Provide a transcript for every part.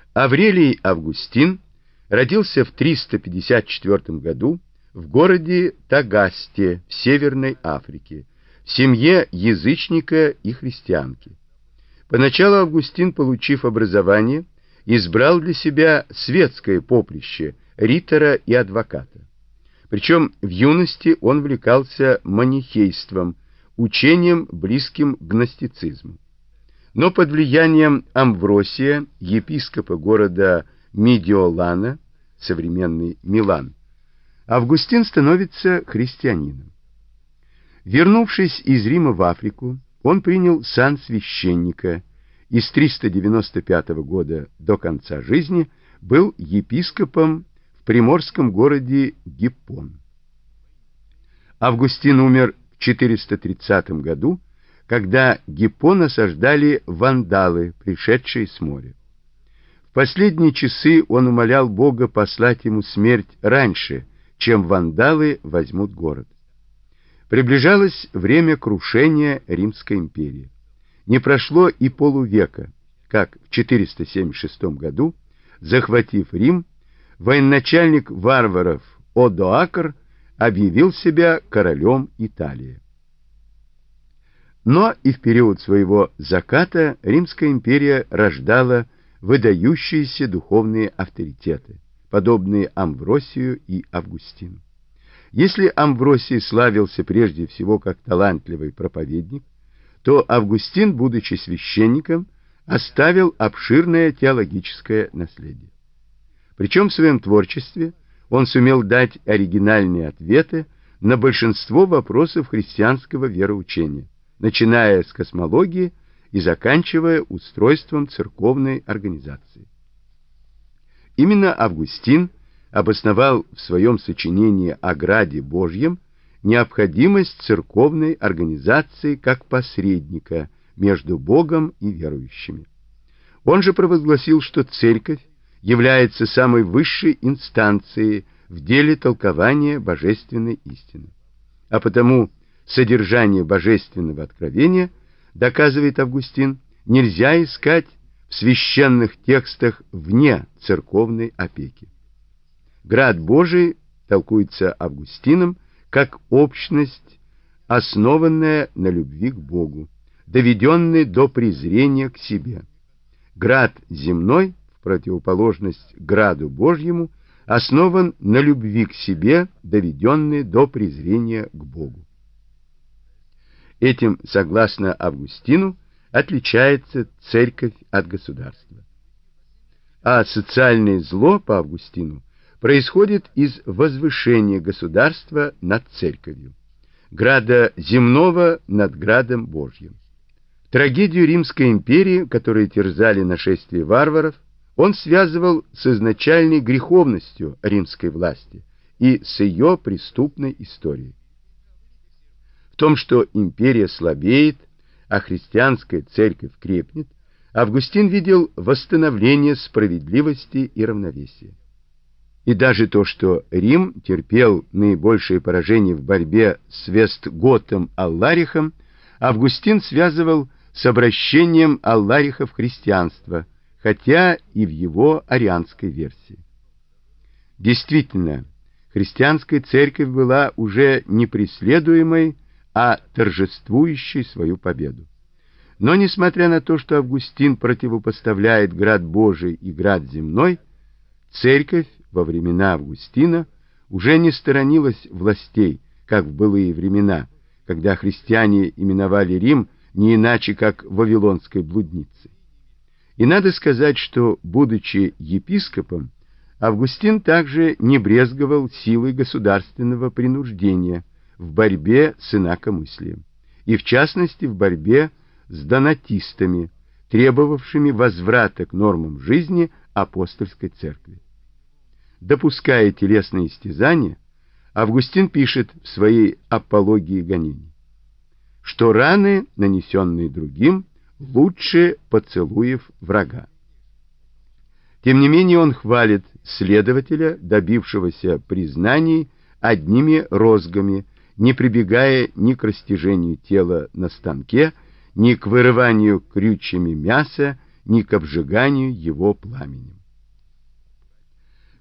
Аврелий Августин родился в 354 году в городе Тагасте в Северной Африке, в семье язычника и христианки. Поначалу Августин, получив образование, избрал для себя светское поприще ритора и адвоката. Причем в юности он увлекался манихейством, учением, близким к гностицизму. Но под влиянием Амвросия, епископа города Медиолана, современный Милан, Августин становится христианином. Вернувшись из Рима в Африку, он принял сан священника и с 395 года до конца жизни был епископом в приморском городе Гиппон. Августин умер в 430 году, когда Гиппон осаждали вандалы, пришедшие с моря. В последние часы он умолял Бога послать ему смерть раньше, чем вандалы возьмут город. Приближалось время крушения Римской империи. Не прошло и полувека, как в 476 году, захватив Рим, военачальник варваров Одоакр объявил себя королем Италии. Но и в период своего заката Римская империя рождала выдающиеся духовные авторитеты, подобные Амвросию и Августину. Если Амвросий славился прежде всего как талантливый проповедник, то Августин, будучи священником, оставил обширное теологическое наследие. Причем в своем творчестве он сумел дать оригинальные ответы на большинство вопросов христианского вероучения, начиная с космологии и заканчивая устройством церковной организации. Именно Августин обосновал в своем сочинении о Граде Божьем необходимость церковной организации как посредника между Богом и верующими. Он же провозгласил, что церковь является самой высшей инстанцией в деле толкования божественной истины. А потому содержание божественного откровения, доказывает Августин, нельзя искать в священных текстах вне церковной опеки. Град Божий толкуется Августином как общность, основанная на любви к Богу, доведенная до презрения к себе. Град земной, в противоположность граду Божьему, основан на любви к себе, доведенной до презрения к Богу. Этим, согласно Августину, отличается церковь от государства. А социальное зло, по Августину, происходит из возвышения государства над церковью, града земного над градом Божьим. Трагедию Римской империи, которую терзали нашествия варваров, он связывал с изначальной греховностью римской власти и с ее преступной историей. В том, что империя слабеет, а христианская церковь крепнет, Августин видел восстановление справедливости и равновесия. И даже то, что Рим терпел наибольшее поражение в борьбе с Вестготом Алларихом, Августин связывал с обращением Аллариха в христианство, хотя и в его арианской версии. Действительно, христианская церковь была уже не преследуемой, а торжествующей свою победу. Но, несмотря на то, что Августин противопоставляет град Божий и град земной, церковь во времена Августина уже не сторонилась властей, как в былые времена, когда христиане именовали Рим не иначе, как вавилонской блудницей. И надо сказать, что, будучи епископом, Августин также не брезговал силой государственного принуждения в борьбе с инакомыслием, и в частности в борьбе с донатистами, требовавшими возврата к нормам жизни апостольской церкви. Допуская телесные истязания, Августин пишет в своей «Апологии гонений», что раны, нанесенные другим, лучше поцелуев врага. Тем не менее он хвалит следователя, добившегося признаний одними розгами, не прибегая ни к растяжению тела на станке, ни к вырыванию крючьями мяса, ни к обжиганию его пламенем.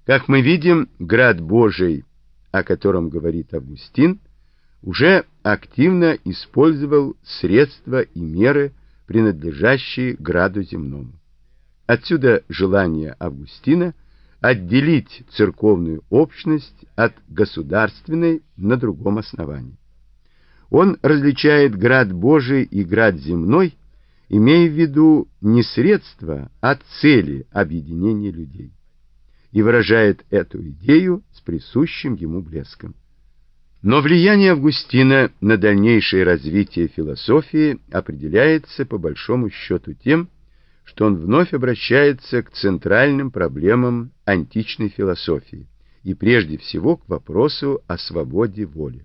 Как мы видим, град Божий, о котором говорит Августин, уже активно использовал средства и меры, принадлежащие граду земному. Отсюда желание Августина отделить церковную общность от государственной на другом основании. Он различает град Божий и град земной, имея в виду не средства, а цели объединения людей, и выражает эту идею с присущим ему блеском. Но влияние Августина на дальнейшее развитие философии определяется по большому счету тем, что он вновь обращается к центральным проблемам античной философии и прежде всего к вопросу о свободе воли.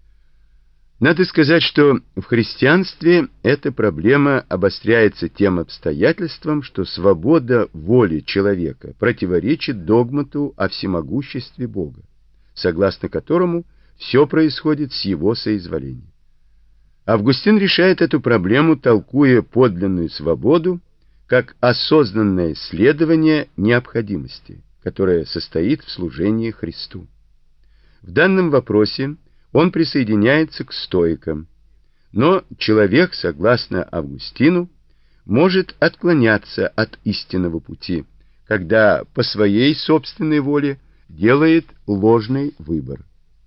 Надо сказать, что в христианстве эта проблема обостряется тем обстоятельством, что свобода воли человека противоречит догмату о всемогуществе Бога, согласно которому все происходит с его соизволения. Августин решает эту проблему, толкуя подлинную свободу как осознанное следование необходимости, которое состоит в служении Христу. В данном вопросе он присоединяется к стоикам, но человек, согласно Августину, может отклоняться от истинного пути, когда по своей собственной воле делает ложный выбор.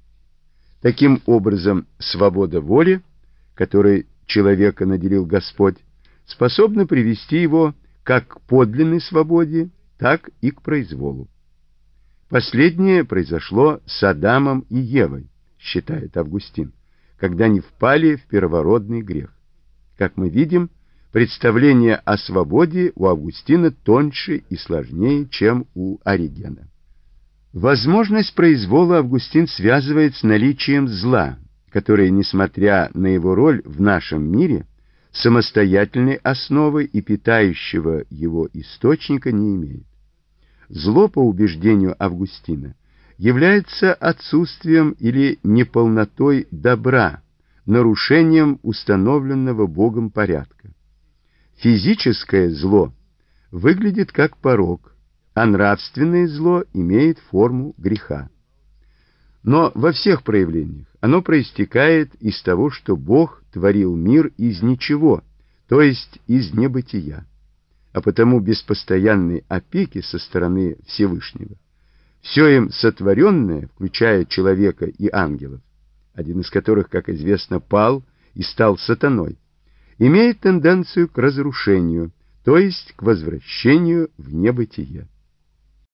Таким образом, свобода воли, которой человека наделил Господь, способна привести его как к подлинной свободе, так и к произволу. Последнее произошло с Адамом и Евой, считает Августин, когда они впали в первородный грех. Как мы видим, представление о свободе у Августина тоньше и сложнее, чем у Оригена. Возможность произвола Августин связывает с наличием зла, которое, несмотря на его роль в нашем мире, самостоятельной основы и питающего его источника не имеет. Зло, по убеждению Августина, является отсутствием или неполнотой добра, нарушением установленного Богом порядка. Физическое зло выглядит как порок, а нравственное зло имеет форму греха. Но во всех проявлениях оно проистекает из того, что Бог творил мир из ничего, то есть из небытия, а потому без постоянной опеки со стороны Всевышнего все им сотворенное, включая человека и ангелов, один из которых, как известно, пал и стал сатаной, имеет тенденцию к разрушению, то есть к возвращению в небытие.